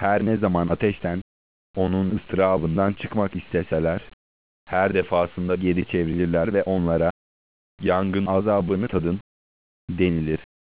Her ne zaman ateşten, onun ıstırabından çıkmak isteseler, her defasında geri çevrilirler ve onlara, yangın azabını tadın, denilir.